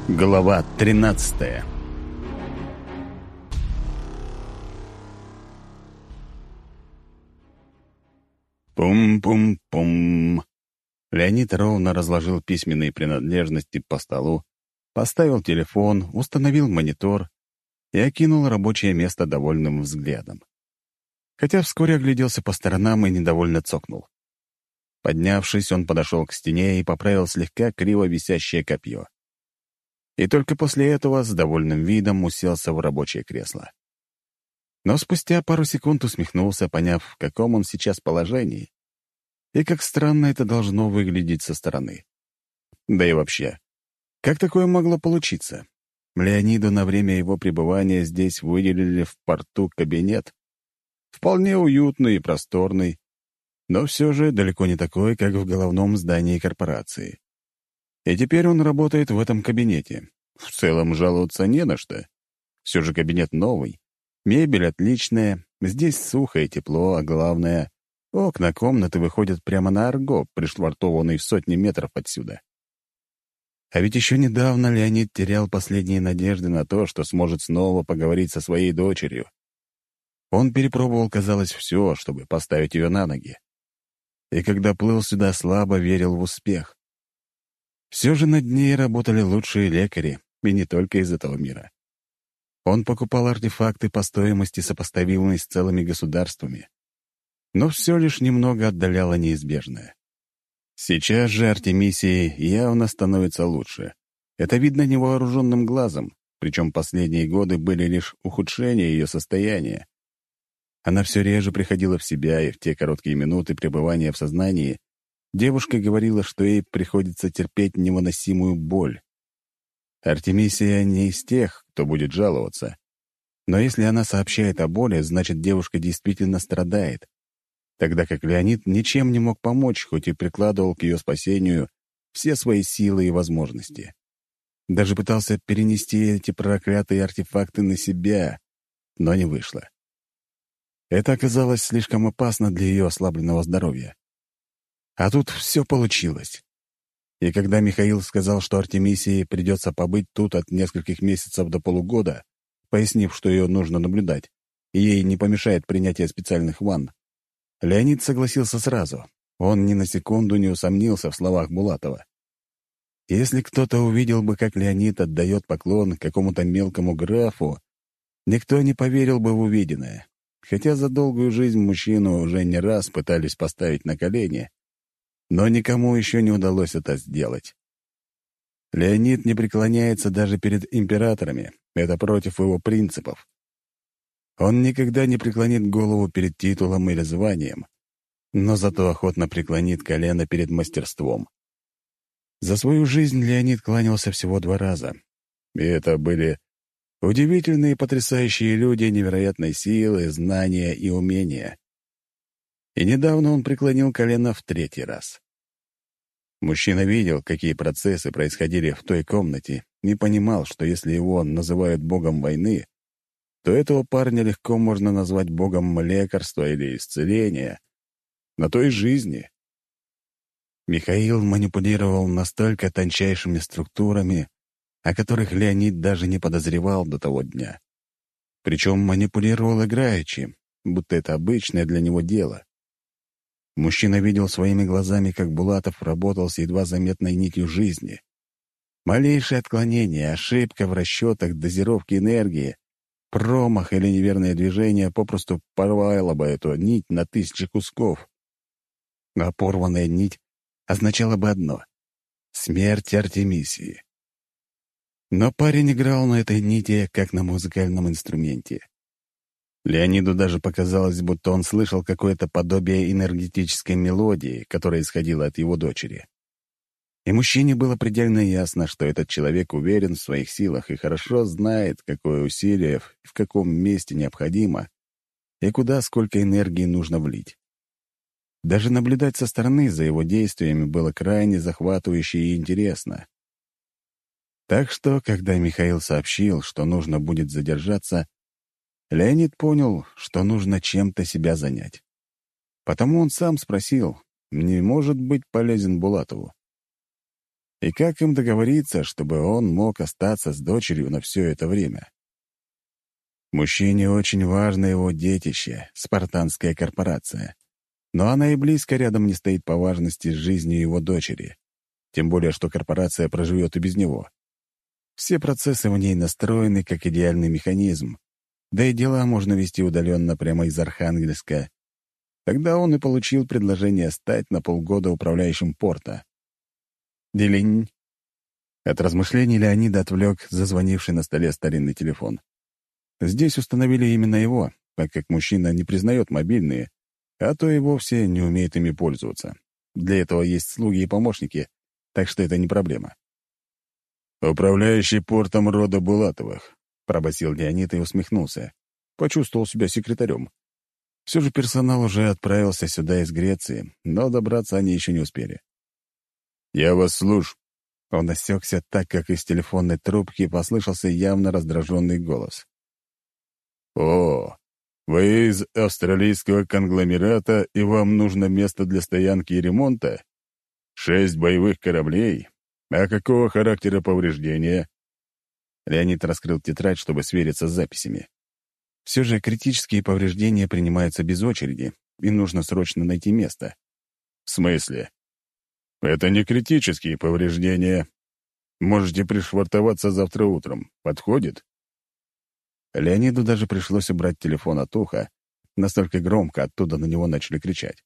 Глава 13. Пум-пум-пум. Леонид ровно разложил письменные принадлежности по столу, поставил телефон, установил монитор и окинул рабочее место довольным взглядом. Хотя вскоре огляделся по сторонам и недовольно цокнул. Поднявшись, он подошел к стене и поправил слегка криво висящее копье. И только после этого с довольным видом уселся в рабочее кресло. Но спустя пару секунд усмехнулся, поняв, в каком он сейчас положении, и как странно это должно выглядеть со стороны. Да и вообще, как такое могло получиться? Леониду на время его пребывания здесь выделили в порту кабинет. Вполне уютный и просторный, но все же далеко не такой, как в головном здании корпорации. И теперь он работает в этом кабинете. В целом жаловаться не на что. Все же кабинет новый, мебель отличная, здесь сухо и тепло, а главное, окна комнаты выходят прямо на Арго, пришвартованный в сотни метров отсюда. А ведь еще недавно Леонид терял последние надежды на то, что сможет снова поговорить со своей дочерью. Он перепробовал, казалось, все, чтобы поставить ее на ноги. И когда плыл сюда, слабо верил в успех. Все же над ней работали лучшие лекари, и не только из этого мира. Он покупал артефакты по стоимости, сопоставимой с целыми государствами. Но все лишь немного отдаляло неизбежное. Сейчас же Артемисии явно становится лучше. Это видно невооруженным глазом, причем последние годы были лишь ухудшения ее состояния. Она все реже приходила в себя, и в те короткие минуты пребывания в сознании девушка говорила, что ей приходится терпеть невыносимую боль. Артемисия не из тех, кто будет жаловаться. Но если она сообщает о боли, значит, девушка действительно страдает. Тогда как Леонид ничем не мог помочь, хоть и прикладывал к ее спасению все свои силы и возможности. Даже пытался перенести эти проклятые артефакты на себя, но не вышло. Это оказалось слишком опасно для ее ослабленного здоровья. А тут все получилось. И когда Михаил сказал, что Артемисии придется побыть тут от нескольких месяцев до полугода, пояснив, что ее нужно наблюдать, и ей не помешает принятие специальных ванн, Леонид согласился сразу. Он ни на секунду не усомнился в словах Булатова. Если кто-то увидел бы, как Леонид отдает поклон какому-то мелкому графу, никто не поверил бы в увиденное. Хотя за долгую жизнь мужчину уже не раз пытались поставить на колени, но никому еще не удалось это сделать. Леонид не преклоняется даже перед императорами, это против его принципов. Он никогда не преклонит голову перед титулом или званием, но зато охотно преклонит колено перед мастерством. За свою жизнь Леонид кланялся всего 2 раза, и это были удивительные, потрясающие люди невероятной силы, знания и умения. И недавно он преклонил колено в 3-й раз. Мужчина видел, какие процессы происходили в той комнате, и понимал, что если его называют богом войны, то этого парня легко можно назвать богом лекарства или исцеления, на той жизни. Михаил манипулировал настолько тончайшими структурами, о которых Леонид даже не подозревал до того дня. Причем манипулировал играючи, будто это обычное для него дело. Мужчина видел своими глазами, как Булатов работал с едва заметной нитью жизни. Малейшее отклонение, ошибка в расчетах дозировки энергии, промах или неверное движение попросту порвало бы эту нить на 1000 кусков. А порванная нить означала бы одно — смерть Артемисии. Но парень играл на этой нити, как на музыкальном инструменте. Леониду даже показалось, будто он слышал какое-то подобие энергетической мелодии, которая исходила от его дочери. И мужчине было предельно ясно, что этот человек уверен в своих силах и хорошо знает, какое усилие в каком месте необходимо и куда сколько энергии нужно влить. Даже наблюдать со стороны за его действиями было крайне захватывающе и интересно. Так что, когда Михаил сообщил, что нужно будет задержаться, Леонид понял, что нужно чем-то себя занять. Потому он сам спросил, не может быть полезен Булатову. И как им договориться, чтобы он мог остаться с дочерью на все это время? Мужчине очень важно его детище, спартанская корпорация. Но она и близко рядом не стоит по важности с жизнью его дочери. Тем более, что корпорация проживет и без него. Все процессы в ней настроены как идеальный механизм. Да и дела можно вести удаленно прямо из Архангельска. Тогда он и получил предложение стать на полгода управляющим порта. Делинь. От размышлений Леонида отвлек зазвонивший на столе старинный телефон. Здесь установили именно его, так как мужчина не признает мобильные, а то и вовсе не умеет ими пользоваться. Для этого есть слуги и помощники, так что это не проблема. «Управляющий портом рода Булатовых», — пробасил Леонид и усмехнулся. Почувствовал себя секретарем. Все же персонал уже отправился сюда из Греции, но добраться они еще не успели. «Я вас слушаю». Он осекся, так как из телефонной трубки послышался явно раздраженный голос. «О, вы из австралийского конгломерата, и вам нужно место для стоянки и ремонта? 6 боевых кораблей? А какого характера повреждения?» Леонид раскрыл тетрадь, чтобы свериться с записями. Все же критические повреждения принимаются без очереди, и нужно срочно найти место. «В смысле?» «Это не критические повреждения. Можете пришвартоваться завтра утром. Подходит?» Леониду даже пришлось убрать телефон от уха, настолько громко оттуда на него начали кричать.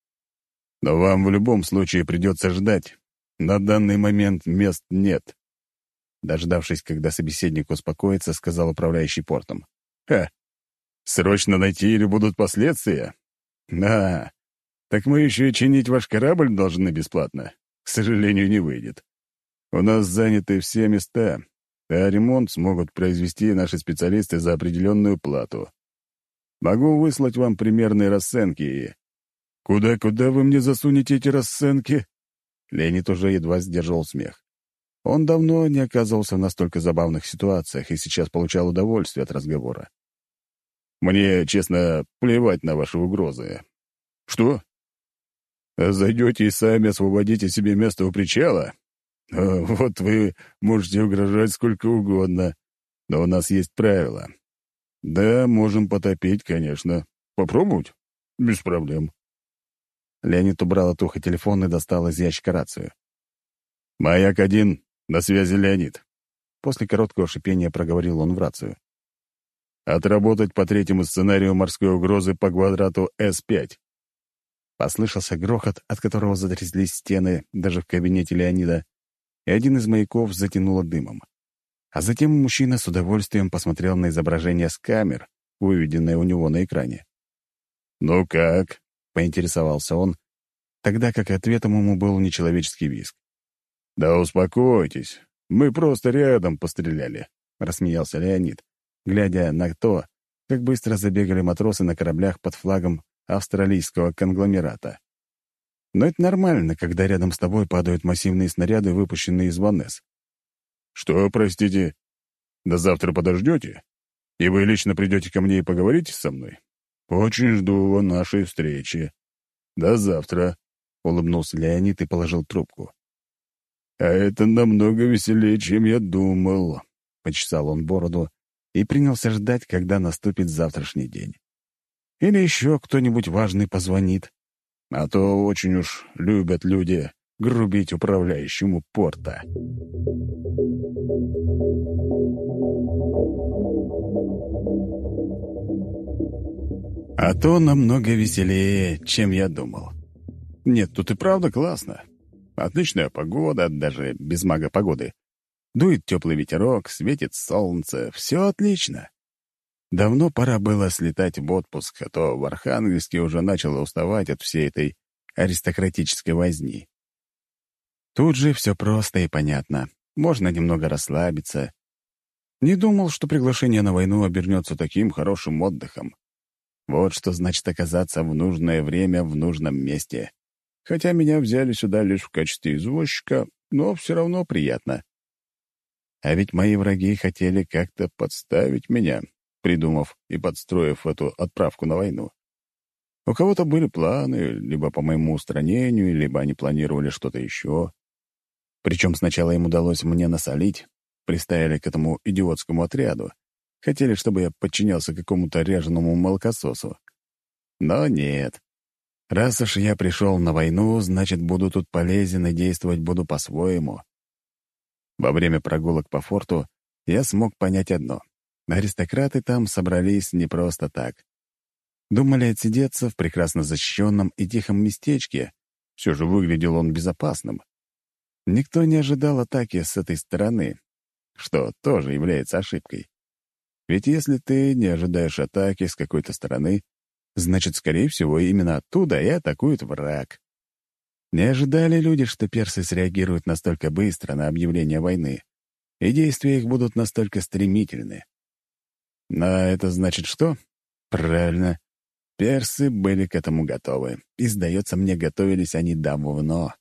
«Но вам в любом случае придется ждать. На данный момент мест нет». Дождавшись, когда собеседник успокоится, сказал управляющий портом. «Ха! Срочно найти или будут последствия? На, так мы еще и чинить ваш корабль должны бесплатно. К сожалению, не выйдет. У нас заняты все места, а ремонт смогут произвести наши специалисты за определенную плату. Могу выслать вам примерные расценки и...» «Куда вы мне засунете эти расценки?» Леонид уже едва сдерживал смех. Он давно не оказывался в настолько забавных ситуациях и сейчас получал удовольствие от разговора. «Мне, честно, плевать на ваши угрозы». «Что? Зайдете и сами освободите себе место у причала? Вот вы можете угрожать сколько угодно, но у нас есть правила. Да, можем потопить, конечно. Попробовать? Без проблем». Леонид убрал от уха телефон и достал из ящика рацию. «Маяк-1, на связи Леонид». После короткого шипения проговорил он в рацию. «Отработать по третьему сценарию морской угрозы по квадрату С5». Послышался грохот, от которого затряслись стены даже в кабинете Леонида, и один из маяков затянуло дымом. А затем мужчина с удовольствием посмотрел на изображение с камер, выведенное у него на экране. «Ну как?» — поинтересовался он, тогда как ответом ему был нечеловеческий визг. «Да успокойтесь, мы просто рядом постреляли», — рассмеялся Леонид, глядя на то, как быстро забегали матросы на кораблях под флагом австралийского конгломерата. Но это нормально, когда рядом с тобой падают массивные снаряды, выпущенные из Ванесс. «Что, простите? До завтра подождете? И вы лично придете ко мне и поговорите со мной? Очень жду нашей встречи. До завтра», — улыбнулся Леонид и положил трубку. «А это намного веселее, чем я думал», — почесал он бороду и принялся ждать, когда наступит завтрашний день. Или еще кто-нибудь важный позвонит. А то очень уж любят люди грубить управляющему порта. А то намного веселее, чем я думал. Нет, тут и правда классно. Отличная погода, даже без мага погоды. Дует теплый ветерок, светит солнце, все отлично. Давно пора было слетать в отпуск, а то в Архангельске уже начало уставать от всей этой аристократической возни. Тут же все просто и понятно. Можно немного расслабиться. Не думал, что приглашение на войну обернется таким хорошим отдыхом. Вот что значит оказаться в нужное время в нужном месте. Хотя меня взяли сюда лишь в качестве извозчика, но все равно приятно. А ведь мои враги хотели как-то подставить меня, придумав и подстроив эту отправку на войну. У кого-то были планы либо по моему устранению, либо они планировали что-то еще. Причем сначала им удалось мне насолить, приставили к этому идиотскому отряду, хотели, чтобы я подчинялся какому-то ряженому молокососу. Но нет. Раз уж я пришел на войну, значит, буду тут полезен и действовать буду по-своему. Во время прогулок по форту я смог понять одно. Аристократы там собрались не просто так. Думали отсидеться в прекрасно защищенном и тихом местечке. Все же выглядел он безопасным. Никто не ожидал атаки с этой стороны, что тоже является ошибкой. Ведь если ты не ожидаешь атаки с какой-то стороны, значит, скорее всего, именно оттуда и атакует враг. Не ожидали люди, что персы среагируют настолько быстро на объявление войны, и действия их будут настолько стремительны. Но это значит что? Правильно. Персы были к этому готовы, и, сдается мне, готовились они давно.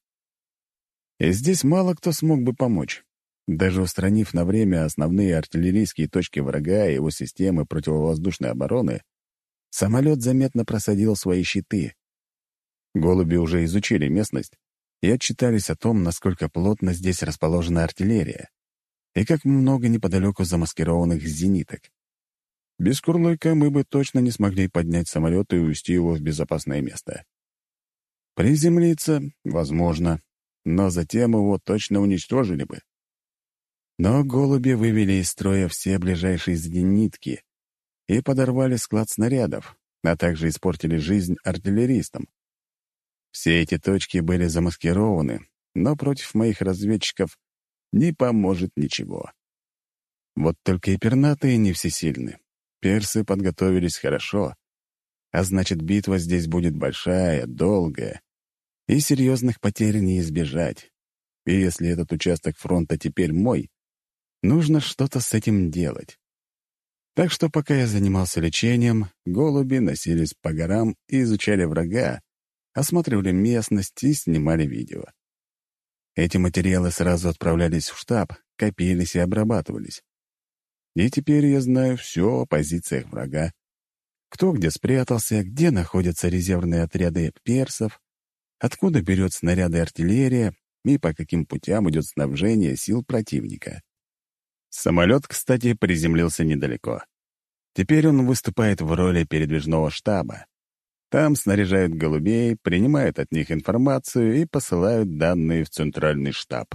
И здесь мало кто смог бы помочь. Даже устранив на время основные артиллерийские точки врага и его системы противовоздушной обороны, самолет заметно просадил свои щиты. Голуби уже изучили местность и отчитались о том, насколько плотно здесь расположена артиллерия и как много неподалеку замаскированных зениток. Без Курлыка мы бы точно не смогли поднять самолет и увезти его в безопасное место. Приземлиться — возможно, но затем его точно уничтожили бы. Но голуби вывели из строя все ближайшие зенитки и подорвали склад снарядов, а также испортили жизнь артиллеристам. Все эти точки были замаскированы, но против моих разведчиков не поможет ничего. Вот только и пернатые не всесильны. Персы подготовились хорошо, а значит, битва здесь будет большая, долгая, и серьезных потерь не избежать. И если этот участок фронта теперь мой, нужно что-то с этим делать. Так что пока я занимался лечением, голуби носились по горам и изучали врага, осматривали местность и снимали видео. Эти материалы сразу отправлялись в штаб, копились и обрабатывались. И теперь я знаю все о позициях врага, кто где спрятался, где находятся резервные отряды персов, откуда берет снаряды артиллерия и по каким путям идет снабжение сил противника. Самолет, кстати, приземлился недалеко. Теперь он выступает в роли передвижного штаба. Там снаряжают голубей, принимают от них информацию и посылают данные в центральный штаб.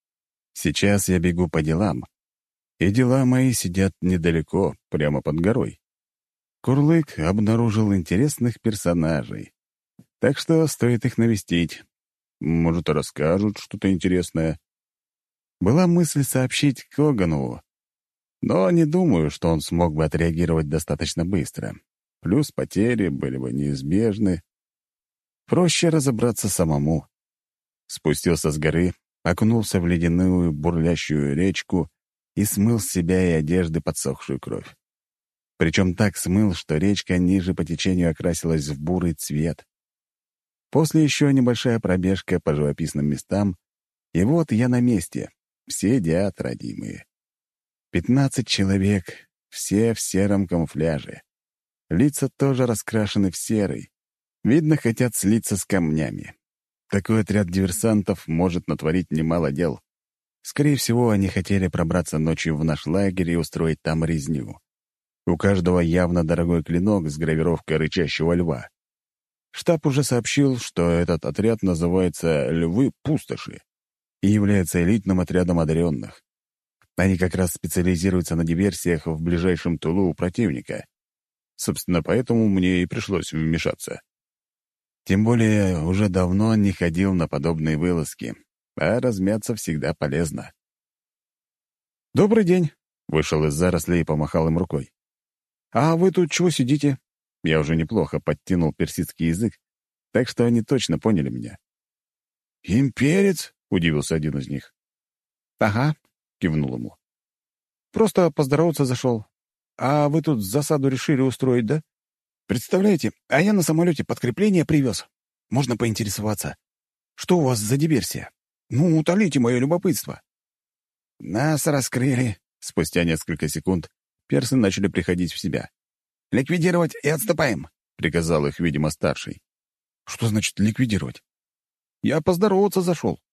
Сейчас я бегу по делам, и дела мои сидят недалеко, прямо под горой. Курлык обнаружил интересных персонажей, так что стоит их навестить. Может, расскажут что-то интересное. Была мысль сообщить Коганову, но не думаю, что он смог бы отреагировать достаточно быстро. Плюс потери были бы неизбежны. Проще разобраться самому. Спустился с горы, окунулся в ледяную бурлящую речку и смыл с себя и одежды подсохшую кровь. Причем так смыл, что речка ниже по течению окрасилась в бурый цвет. После еще небольшая пробежка по живописным местам, и вот я на месте. Все едят, родимые. 15 человек, все в сером камуфляже. Лица тоже раскрашены в серый. Видно, хотят слиться с камнями. Такой отряд диверсантов может натворить немало дел. Скорее всего, они хотели пробраться ночью в наш лагерь и устроить там резню. У каждого явно дорогой клинок с гравировкой рычащего льва. Штаб уже сообщил, что этот отряд называется «Львы-пустоши» и является элитным отрядом одаренных. Они как раз специализируются на диверсиях в ближайшем тылу у противника. Собственно, поэтому мне и пришлось вмешаться. Тем более, уже давно не ходил на подобные вылазки, а размяться всегда полезно. «Добрый день!» — вышел из зарослей и помахал им рукой. «А вы тут чего сидите?» Я уже неплохо подтянул персидский язык, так что они точно поняли меня. «Имперец?» — удивился один из них. «Ага», — кивнул ему. «Просто поздороваться зашел. А вы тут засаду решили устроить, да? Представляете, а я на самолете подкрепление привез. Можно поинтересоваться. Что у вас за диверсия? Ну, утолите мое любопытство». «Нас раскрыли». Спустя несколько секунд персы начали приходить в себя. «Ликвидировать и отступаем», — приказал их, видимо, старший. «Что значит ликвидировать?» «Я поздороваться зашел».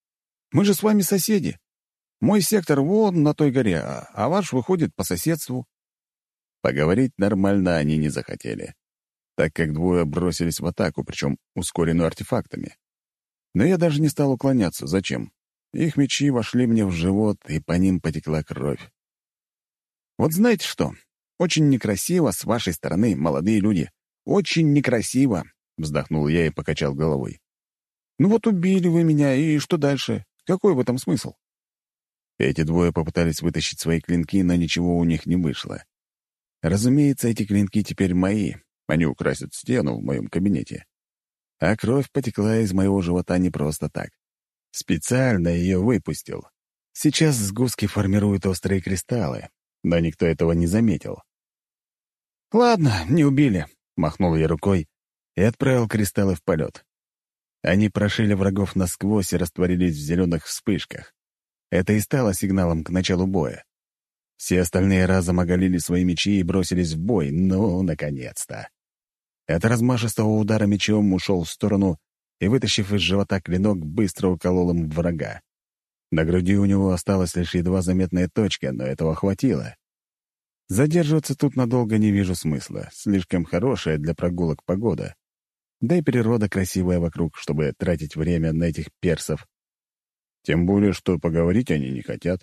Мы же с вами соседи. Мой сектор вон на той горе, а ваш выходит по соседству». Поговорить нормально они не захотели, так как двое бросились в атаку, причем ускоренную артефактами. Но я даже не стал уклоняться. Зачем? Их мечи вошли мне в живот, и по ним потекла кровь. «Вот знаете что? Очень некрасиво с вашей стороны, молодые люди. Очень некрасиво», — вздохнул я и покачал головой. «Ну вот убили вы меня, и что дальше? Какой в этом смысл?» Эти двое попытались вытащить свои клинки, но ничего у них не вышло. Разумеется, эти клинки теперь мои. Они украсят стену в моем кабинете. А кровь потекла из моего живота не просто так. Специально ее выпустил. Сейчас сгустки формируют острые кристаллы, но никто этого не заметил. «Ладно, не убили», — махнул я рукой и отправил кристаллы в полет. Они прошили врагов насквозь и растворились в зеленых вспышках. Это и стало сигналом к началу боя. Все остальные разом оголили свои мечи и бросились в бой. Ну, наконец-то! От размашистого удара мечом ушел в сторону и, вытащив из живота клинок, быстро уколол им врага. На груди у него осталась лишь едва заметная точка, но этого хватило. Задерживаться тут надолго не вижу смысла. Слишком хорошая для прогулок погода. Да и природа красивая вокруг, чтобы тратить время на этих персов. Тем более, что поговорить они не хотят.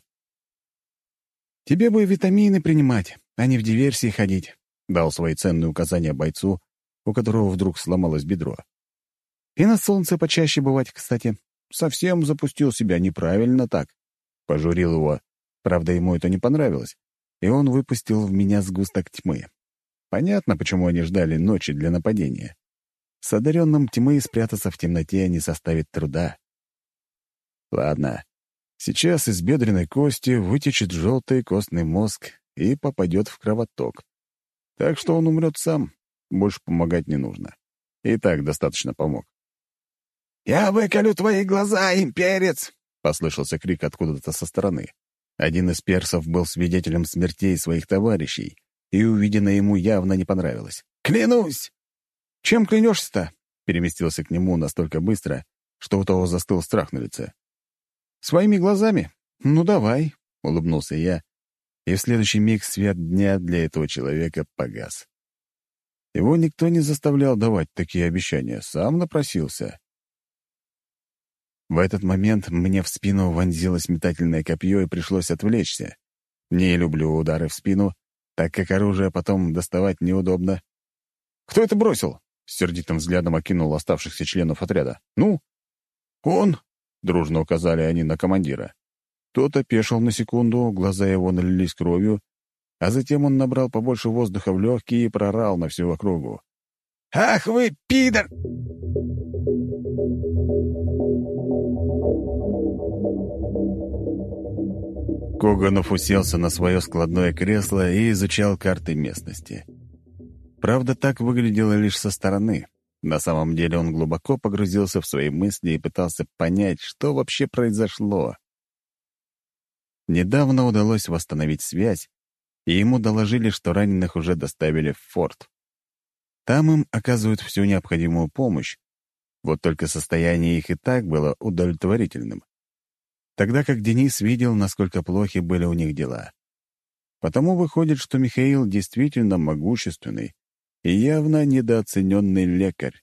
«Тебе бы витамины принимать, а не в диверсии ходить», — дал свои ценные указания бойцу, у которого вдруг сломалось бедро. «И на солнце почаще бывать, кстати. Совсем запустил себя неправильно так». Пожурил его. Правда, ему это не понравилось, и он выпустил в меня сгусток тьмы. Понятно, почему они ждали ночи для нападения. С одаренным тьмы спрятаться в темноте не составит труда. Ладно, сейчас из бедренной кости вытечет желтый костный мозг и попадет в кровоток. Так что он умрет сам, больше помогать не нужно. И так достаточно помог. «Я выколю твои глаза, имперец!» — послышался крик откуда-то со стороны. Один из персов был свидетелем смертей своих товарищей, и увиденное ему явно не понравилось. «Клянусь!» «Чем клянешься-то?» — переместился к нему настолько быстро, что у того застыл страх на лице. «Своими глазами? Ну, давай», — улыбнулся я, и в следующий миг свет дня для этого человека погас. Его никто не заставлял давать такие обещания, сам напросился. В этот момент мне в спину вонзилось метательное копье, и пришлось отвлечься. Не люблю удары в спину, так как оружие потом доставать неудобно. «Кто это бросил?» — с сердитым взглядом окинул оставшихся членов отряда. «Ну?» «Он!» — дружно указали они на командира. Тот опешил на секунду, глаза его налились кровью, а затем он набрал побольше воздуха в легкие и проорал на всю округу. «Ах вы, пидор!» Коганов уселся на свое складное кресло и изучал карты местности. Правда, так выглядело лишь со стороны. На самом деле он глубоко погрузился в свои мысли и пытался понять, что вообще произошло. Недавно удалось восстановить связь, и ему доложили, что раненых уже доставили в форт. Там им оказывают всю необходимую помощь, вот только состояние их и так было удовлетворительным. Тогда как Денис видел, насколько плохи были у них дела. Потому выходит, что Михаил действительно могущественный и явно недооцененный лекарь.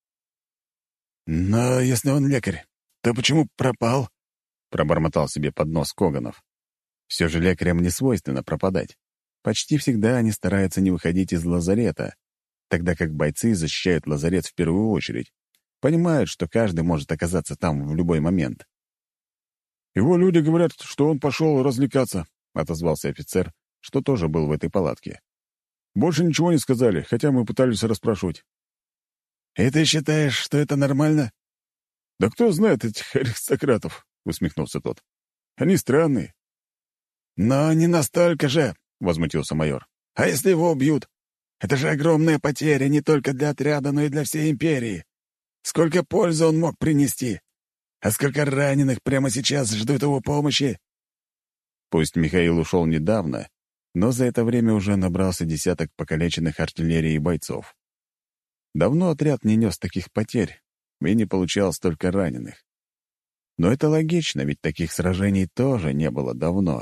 «Но если он лекарь, то почему пропал?» — пробормотал себе под нос Коганов. Все же лекарям не свойственно пропадать. Почти всегда они стараются не выходить из лазарета, тогда как бойцы защищают лазарет в первую очередь, понимают, что каждый может оказаться там в любой момент. «Его люди говорят, что он пошел развлекаться», — отозвался офицер, что тоже был в этой палатке. «Больше ничего не сказали, хотя мы пытались расспрашивать». «И ты считаешь, что это нормально?» «Да кто знает этих аристократов», — усмехнулся тот. «Они странные». «Но не настолько же», — возмутился майор. «А если его убьют? Это же огромная потеря не только для отряда, но и для всей империи. Сколько пользы он мог принести? А сколько раненых прямо сейчас ждут его помощи?» Пусть Михаил ушел недавно, но за это время уже набрался десяток покалеченных артиллерией бойцов. Давно отряд не нес таких потерь и не получал столько раненых. Но это логично, ведь таких сражений тоже не было давно.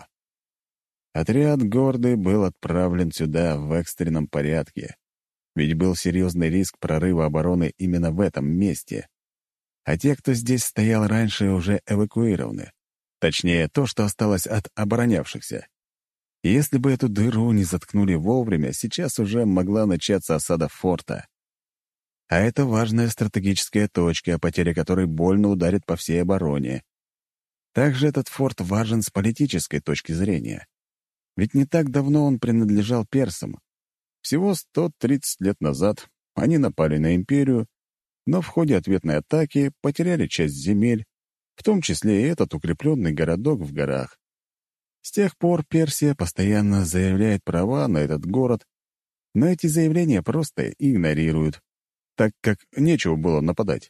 Отряд Горды был отправлен сюда в экстренном порядке, ведь был серьезный риск прорыва обороны именно в этом месте. А те, кто здесь стоял раньше, уже эвакуированы. Точнее, то, что осталось от оборонявшихся. И если бы эту дыру не заткнули вовремя, сейчас уже могла начаться осада форта. А это важная стратегическая точка, потеря которой больно ударит по всей обороне. Также этот форт важен с политической точки зрения. Ведь не так давно он принадлежал персам. Всего 130 лет назад они напали на империю, но в ходе ответной атаки потеряли часть земель, в том числе и этот укрепленный городок в горах. С тех пор Персия постоянно заявляет права на этот город, но эти заявления просто игнорируют, так как нечего было нападать.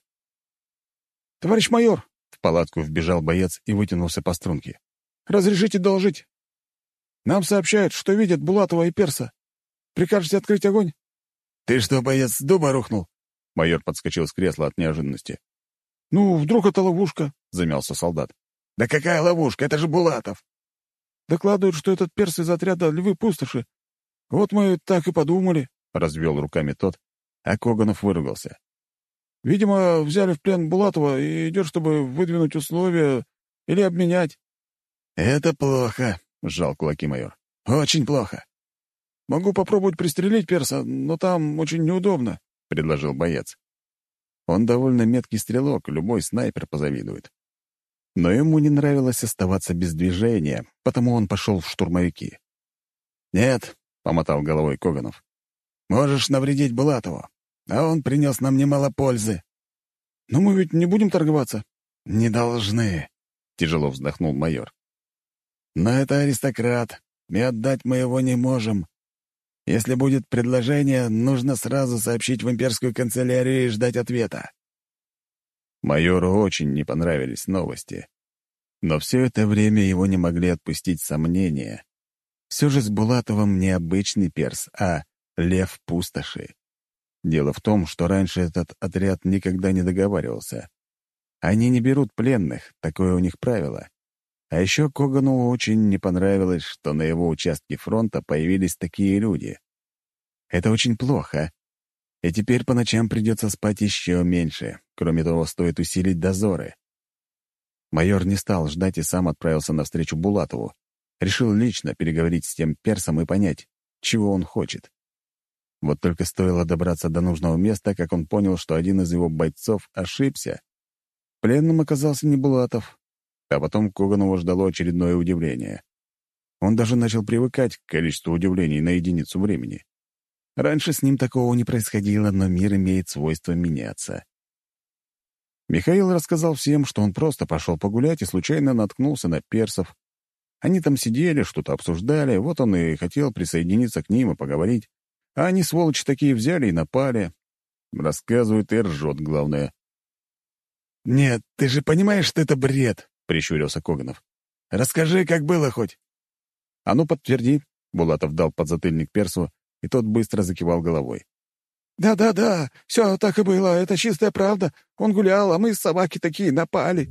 «Товарищ майор!» — в палатку вбежал боец и вытянулся по струнке. «Разрешите доложить? Нам сообщают, что видят Булатова и Перса. Прикажете открыть огонь?» «Ты что, боец, с дуба рухнул?» Майор подскочил с кресла от неожиданности. «Ну, вдруг это ловушка?» — замялся солдат. «Да какая ловушка? Это же Булатов!» «Докладывают, что этот перс из отряда Львы-Пустоши. Вот мы так и подумали», — развел руками тот, а Коганов выругался. «Видимо, взяли в плен Булатова и идет, чтобы выдвинуть условия или обменять». «Это плохо», — сжал кулаки майор. «Очень плохо». «Могу попробовать пристрелить перса, но там очень неудобно», — предложил боец. Он довольно меткий стрелок, любой снайпер позавидует. Но ему не нравилось оставаться без движения, потому он пошел в штурмовики. «Нет», — помотал головой Коганов, — «можешь навредить Булатову, а он принес нам немало пользы». «Но мы ведь не будем торговаться». «Не должны», — тяжело вздохнул майор. «Но это аристократ, и отдать мы его не можем. Если будет предложение, нужно сразу сообщить в имперскую канцелярию и ждать ответа». Майору очень не понравились новости. Но все это время его не могли отпустить сомнения. Все же с Булатовым не обычный перс, а лев пустоши. Дело в том, что раньше этот отряд никогда не договаривался. Они не берут пленных, такое у них правило. А еще Коганову очень не понравилось, что на его участке фронта появились такие люди. Это очень плохо. И теперь по ночам придется спать еще меньше. Кроме того, стоит усилить дозоры. Майор не стал ждать и сам отправился навстречу Булатову. Решил лично переговорить с тем персом и понять, чего он хочет. Вот только стоило добраться до нужного места, как он понял, что один из его бойцов ошибся. Пленным оказался не Булатов. А потом Коганова ждало очередное удивление. Он даже начал привыкать к количеству удивлений на единицу времени. Раньше с ним такого не происходило, но мир имеет свойство меняться. Михаил рассказал всем, что он просто пошел погулять и случайно наткнулся на персов. Они там сидели, что-то обсуждали, вот он и хотел присоединиться к ним и поговорить. А они, сволочи, такие взяли и напали. Рассказывает и ржет, главное. «Нет, ты же понимаешь, что это бред!» — прищурился Коганов. «Расскажи, как было хоть». «А ну, подтверди», — Булатов дал подзатыльник персу, и тот быстро закивал головой. «Да, все так и было, это чистая правда. Он гулял, а мы собаки такие напали».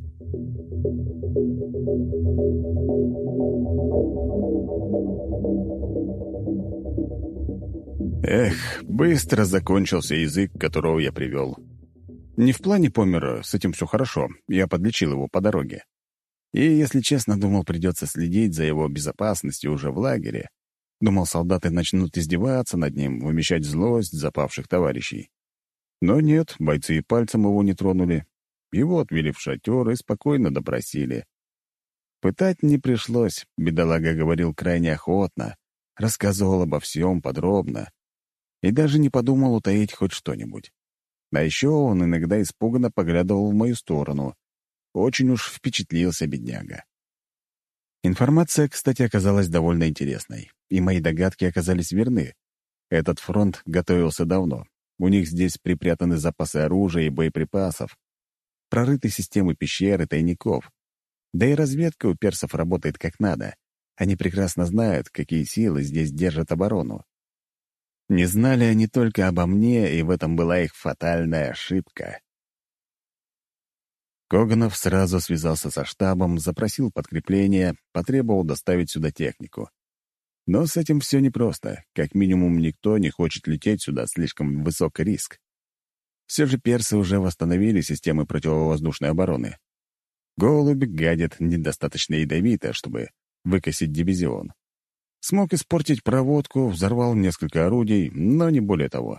Эх, быстро закончился язык, которого я привел. Не в плане помера, с этим все хорошо, я подлечил его по дороге. И, если честно, думал, придется следить за его безопасностью уже в лагере. Думал, солдаты начнут издеваться над ним, вымещать злость запавших товарищей. Но нет, бойцы и пальцем его не тронули. Его отвели в шатер и спокойно допросили. Пытать не пришлось, бедолага говорил крайне охотно, рассказывал обо всем подробно и даже не подумал утаить хоть что-нибудь. А еще он иногда испуганно поглядывал в мою сторону. Очень уж впечатлился бедняга. Информация, кстати, оказалась довольно интересной, и мои догадки оказались верны. Этот фронт готовился давно. У них здесь припрятаны запасы оружия и боеприпасов, прорыты системы пещер и тайников. Да и разведка у персов работает как надо. Они прекрасно знают, какие силы здесь держат оборону. Не знали они только обо мне, и в этом была их фатальная ошибка. Коганов сразу связался со штабом, запросил подкрепление, потребовал доставить сюда технику. Но с этим все непросто. Как минимум, никто не хочет лететь сюда, слишком высок риск. Все же персы уже восстановили системы противовоздушной обороны. Голубь гадит недостаточно ядовито, чтобы выкосить дивизион. Смог испортить проводку, взорвал несколько орудий, но не более того.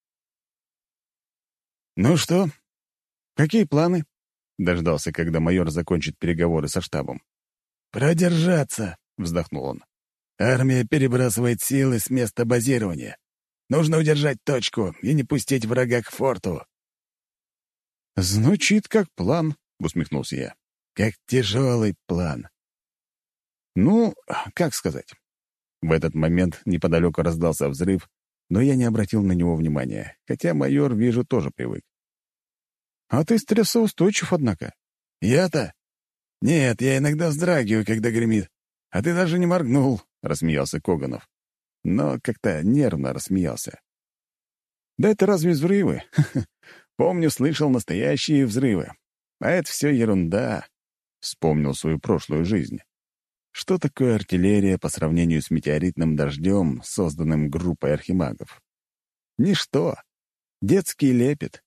«Ну что, какие планы?» — дождался, когда майор закончит переговоры со штабом. «Продержаться», — вздохнул он. «Армия перебрасывает силы с места базирования. Нужно удержать точку и не пустить врага к форту». «Звучит как план», — усмехнулся я. «Как тяжелый план». «Ну, как сказать?» В этот момент неподалеку раздался взрыв, но я не обратил на него внимания, хотя майор, вижу, тоже привык. «А ты стрессоустойчив, однако». «Я-то? Нет, я иногда вздрагиваю, когда гремит. А ты даже не моргнул», — рассмеялся Коганов. Но как-то нервно рассмеялся. «Да это разве взрывы? Помню, слышал настоящие взрывы. А это все ерунда». Вспомнил свою прошлую жизнь. Что такое артиллерия по сравнению с метеоритным дождем, созданным группой архимагов? Ничто. Детский лепет.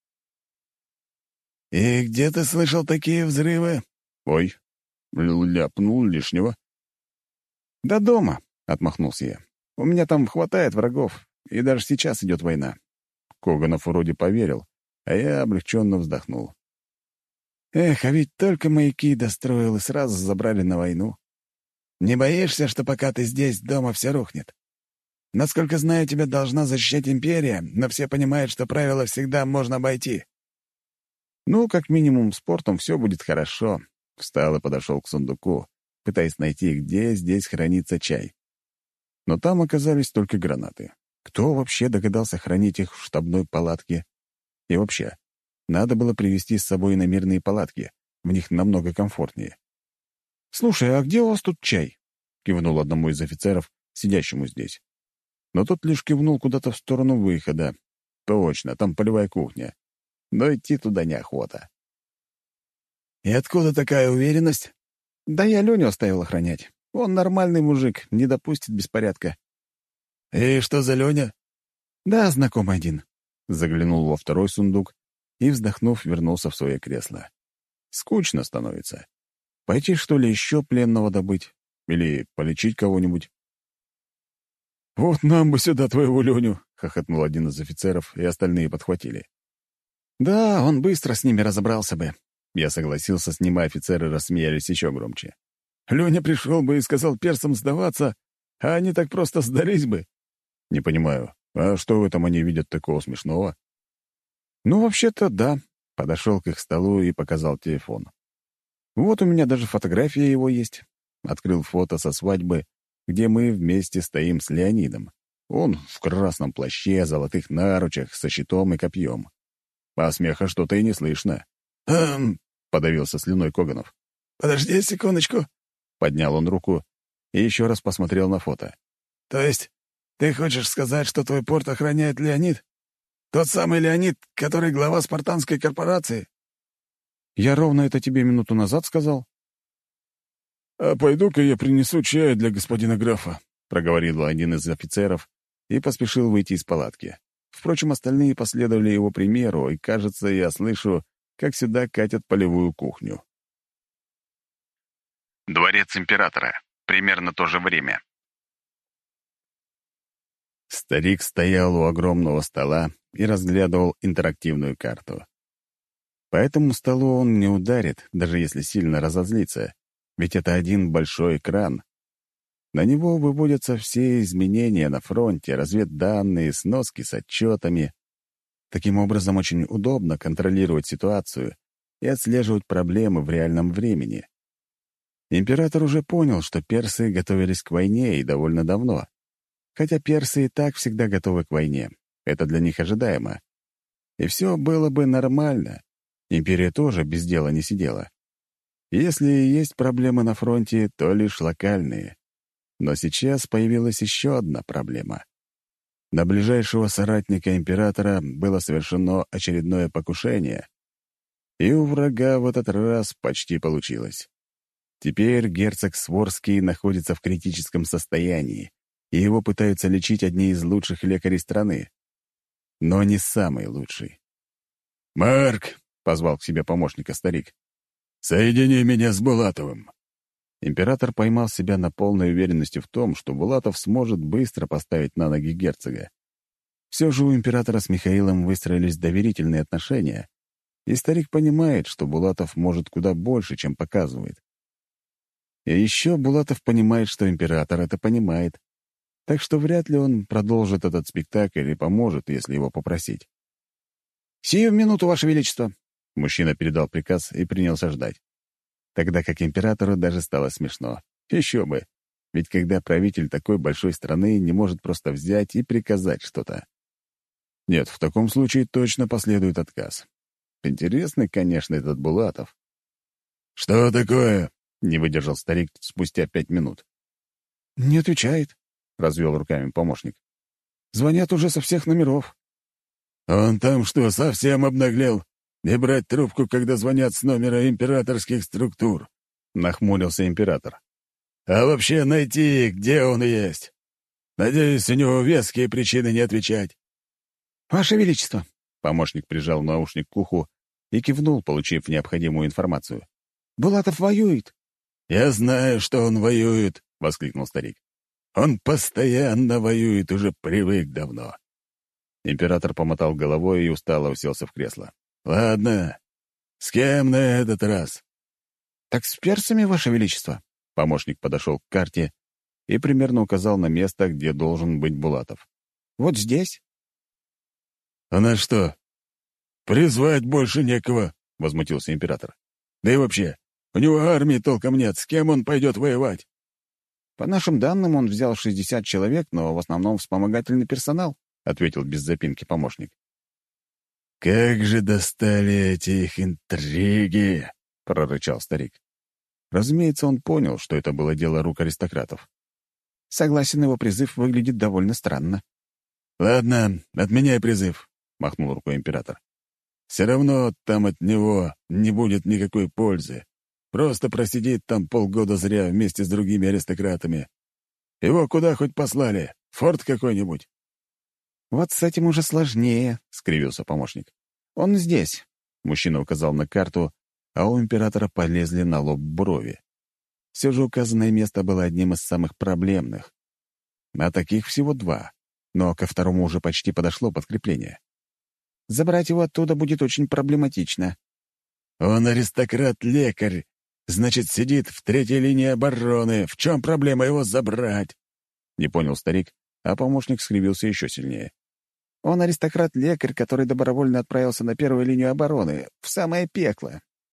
«И где ты слышал такие взрывы?» «Ой, ляпнул лишнего». «Да дома», — отмахнулся я. «У меня там хватает врагов, и даже сейчас идет война». Коганов вроде поверил, а я облегченно вздохнул. «Эх, а ведь только маяки достроил и сразу забрали на войну». «Не боишься, что пока ты здесь, дома все рухнет? Насколько знаю, тебя должна защищать империя, но все понимают, что правила всегда можно обойти». «Ну, как минимум, спортом все будет хорошо». Встал и подошел к сундуку, пытаясь найти, где здесь хранится чай. Но там оказались только гранаты. Кто вообще догадался хранить их в штабной палатке? И вообще, надо было привезти с собой иномерные палатки. В них намного комфортнее. «Слушай, а где у вас тут чай?» — кивнул одному из офицеров, сидящему здесь. Но тот лишь кивнул куда-то в сторону выхода. «Точно, там полевая кухня. Но идти туда неохота». «И откуда такая уверенность?» «Да я Леню оставил охранять. Он нормальный мужик, не допустит беспорядка». «И что за Леня?» «Да, знакомый один». Заглянул во второй сундук и, вздохнув, вернулся в свое кресло. «Скучно становится. Пойти, что ли, еще пленного добыть? Или полечить кого-нибудь?» «Вот нам бы сюда твоего Леню!» — хохотнул один из офицеров, и остальные подхватили. «Да, он быстро с ними разобрался бы». Я согласился, с ним, и офицеры рассмеялись еще громче. «Леня пришел бы и сказал персам сдаваться, а они так просто сдались бы». «Не понимаю, а что в этом они видят такого смешного?» «Ну, вообще-то, да». Подошел к их столу и показал телефон. «Вот у меня даже фотография его есть». Открыл фото со свадьбы, где мы вместе стоим с Леонидом. Он в красном плаще, золотых наручах, со щитом и копьем. А смеха что-то и не слышно. Подавился слюной Коганов. «Подожди секундочку», — поднял он руку и еще раз посмотрел на фото. «То есть ты хочешь сказать, что твой порт охраняет Леонид? Тот самый Леонид, который глава спартанской корпорации?» «Я ровно это тебе минуту назад сказал». «А пойду-ка я принесу чая для господина графа», — проговорил один из офицеров и поспешил выйти из палатки. Впрочем, остальные последовали его примеру, и, кажется, я слышу, как сюда катят полевую кухню. Дворец императора. Примерно то же время. Старик стоял у огромного стола и разглядывал интерактивную карту. По этому столу он не ударит, даже если сильно разозлится, ведь это один большой экран. На него выводятся все изменения на фронте, разведданные, сноски с отчетами. Таким образом, очень удобно контролировать ситуацию и отслеживать проблемы в реальном времени. Император уже понял, что персы готовились к войне и довольно давно. Хотя персы и так всегда готовы к войне. Это для них ожидаемо. И все было бы нормально. Империя тоже без дела не сидела. Если и есть проблемы на фронте, то лишь локальные. Но сейчас появилась еще одна проблема. На ближайшего соратника императора было совершено очередное покушение. И у врага в этот раз почти получилось. Теперь герцог Сворский находится в критическом состоянии, и его пытаются лечить одни из лучших лекарей страны. Но не самый лучший. «Марк!» — позвал к себе помощника старик. «Соедини меня с Булатовым». Император поймал себя на полной уверенности в том, что Булатов сможет быстро поставить на ноги герцога. Все же у императора с Михаилом выстроились доверительные отношения, и старик понимает, что Булатов может куда больше, чем показывает. И еще Булатов понимает, что император это понимает, так что вряд ли он продолжит этот спектакль и поможет, если его попросить. «Сию минуту, Ваше Величество!» Мужчина передал приказ и принялся ждать. Тогда как императору даже стало смешно. Еще бы! Ведь когда правитель такой большой страны не может просто взять и приказать что-то. Нет, в таком случае точно последует отказ. Интересный, конечно, этот Булатов. «Что такое?» — не выдержал старик спустя 5 минут. «Не отвечает», — развел руками помощник. «Звонят уже со всех номеров». «Он там что, совсем обнаглел? Не брать трубку, когда звонят с номера императорских структур?» — нахмурился император. «А вообще найти, где он есть. Надеюсь, у него веские причины не отвечать». «Ваше Величество!» — помощник прижал наушник к уху и кивнул, получив необходимую информацию. «Булатов воюет!» «Я знаю, что он воюет!» — воскликнул старик. «Он постоянно воюет, уже привык давно». Император помотал головой и устало уселся в кресло. «Ладно, с кем на этот раз?» «Так с персами, Ваше Величество!» Помощник подошел к карте и примерно указал на место, где должен быть Булатов. «Вот здесь». «Она что, призвать больше некого?» — возмутился император. «Да и вообще, у него армии толком нет, с кем он пойдет воевать?» «По нашим данным, он взял 60 человек, но в основном вспомогательный персонал», — ответил без запинки помощник. «Как же достали эти их интриги!» — прорычал старик. Разумеется, он понял, что это было дело рук аристократов. «Согласен, его призыв выглядит довольно странно». «Ладно, отменяй призыв», — махнул рукой император. «Все равно там от него не будет никакой пользы. Просто просидит там полгода зря вместе с другими аристократами. Его куда хоть послали? В форт какой-нибудь?» «Вот с этим уже сложнее», — скривился помощник. «Он здесь», — мужчина указал на карту, а у императора полезли на лоб брови. Все же указанное место было одним из самых проблемных. А таких всего 2, но ко второму уже почти подошло подкрепление. Забрать его оттуда будет очень проблематично. «Он аристократ-лекарь, значит, сидит в 3-й линии обороны. В чем проблема его забрать?» Не понял старик, а помощник скривился еще сильнее. «Он аристократ-лекарь, который добровольно отправился на 1-ю линию обороны, в самое пекло.